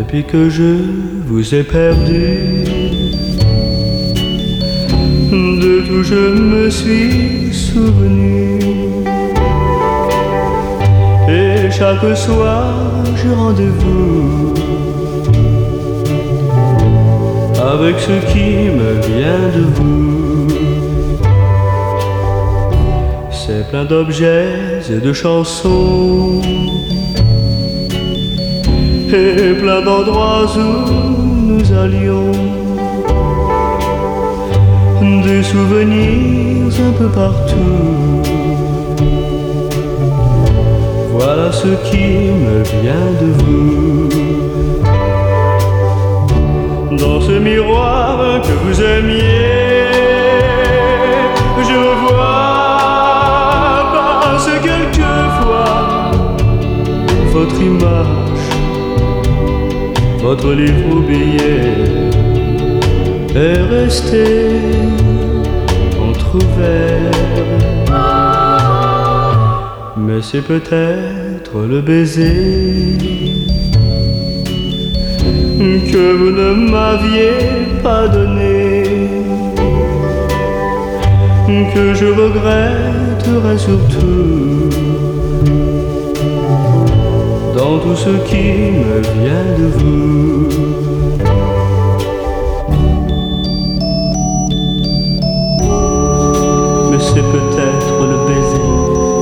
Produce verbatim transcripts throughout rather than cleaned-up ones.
Depuis que je vous ai perdu, de tout je me suis souvenu. Et chaque soir j'ai rendez-vous avec ce qui me vient de vous. C'est plein d'objets et de chansons, et plein d'endroits où nous allions, des souvenirs un peu partout. Voilà ce qui me vient de vous. Dans ce miroir que vous aimiez, je revois passe quelquefois votre image, votre livre oublié est resté entrouvert. Mais c'est peut-être le baiser que vous ne m'aviez pas donné, que je regretterai surtout dans tout ce qui me vient de vous. Mais c'est peut-être le baiser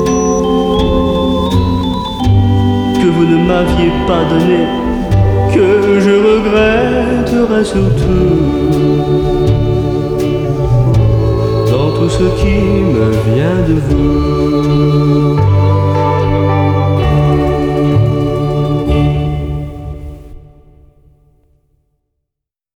que vous ne m'aviez pas donné, que je regretterai surtout dans tout ce qui me vient de vous.